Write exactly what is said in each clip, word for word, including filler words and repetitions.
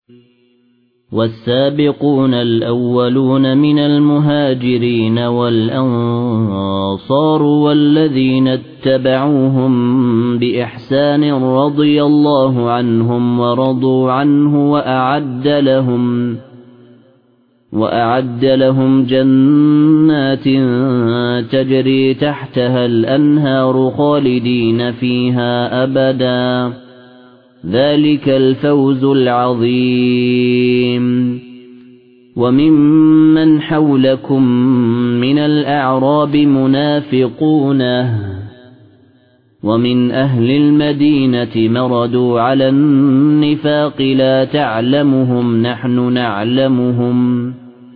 والسابقون الأولون من المهاجرين والأنصار والذين اتبعوهم بإحسان رضي الله عنهم ورضوا عنه وأعد لهم وأعد لهم جنات تجري تحتها الأنهار خالدين فيها أبدا ذلك الفوز العظيم. وممن حولكم من الأعراب منافقون ومن أهل المدينة مردوا على النفاق لا تعلمهم نحن نعلمهم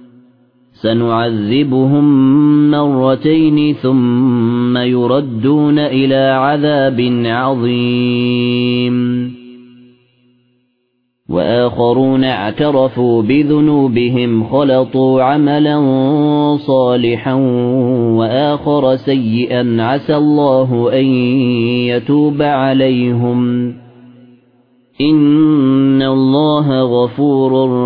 سنعذبهم مرتين ثم يردون إلى عذاب عظيم. وآخرون اعترفوا بذنوبهم خلطوا عملا صالحا وآخر سيئا عسى الله أن يتوب عليهم إن الله غفور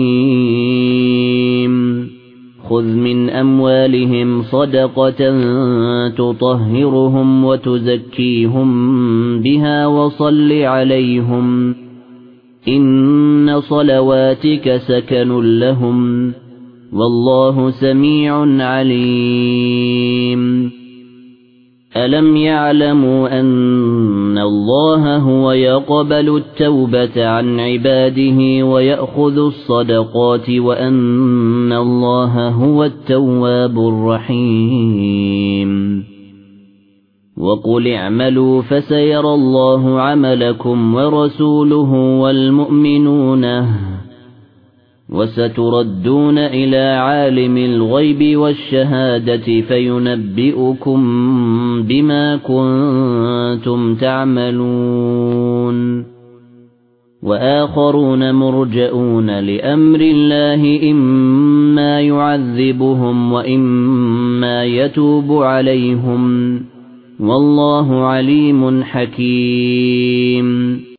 رحيم. خذ من أموالهم صدقة تطهرهم وتزكيهم بها وصل عليهم إن صلواتك سكن لهم والله سميع عليم. ألم يعلموا أن الله هو يقبل التوبة عن عباده ويأخذ الصدقات وأن الله هو التواب الرحيم. وقل اعملوا فسيرى الله عملكم ورسوله والمؤمنون وستردون إلى عالم الغيب والشهادة فينبئكم بما كنتم تعملون. وآخرون مرجئون لأمر الله إما يعذبهم وإما يتوب عليهم والله عليم حكيم.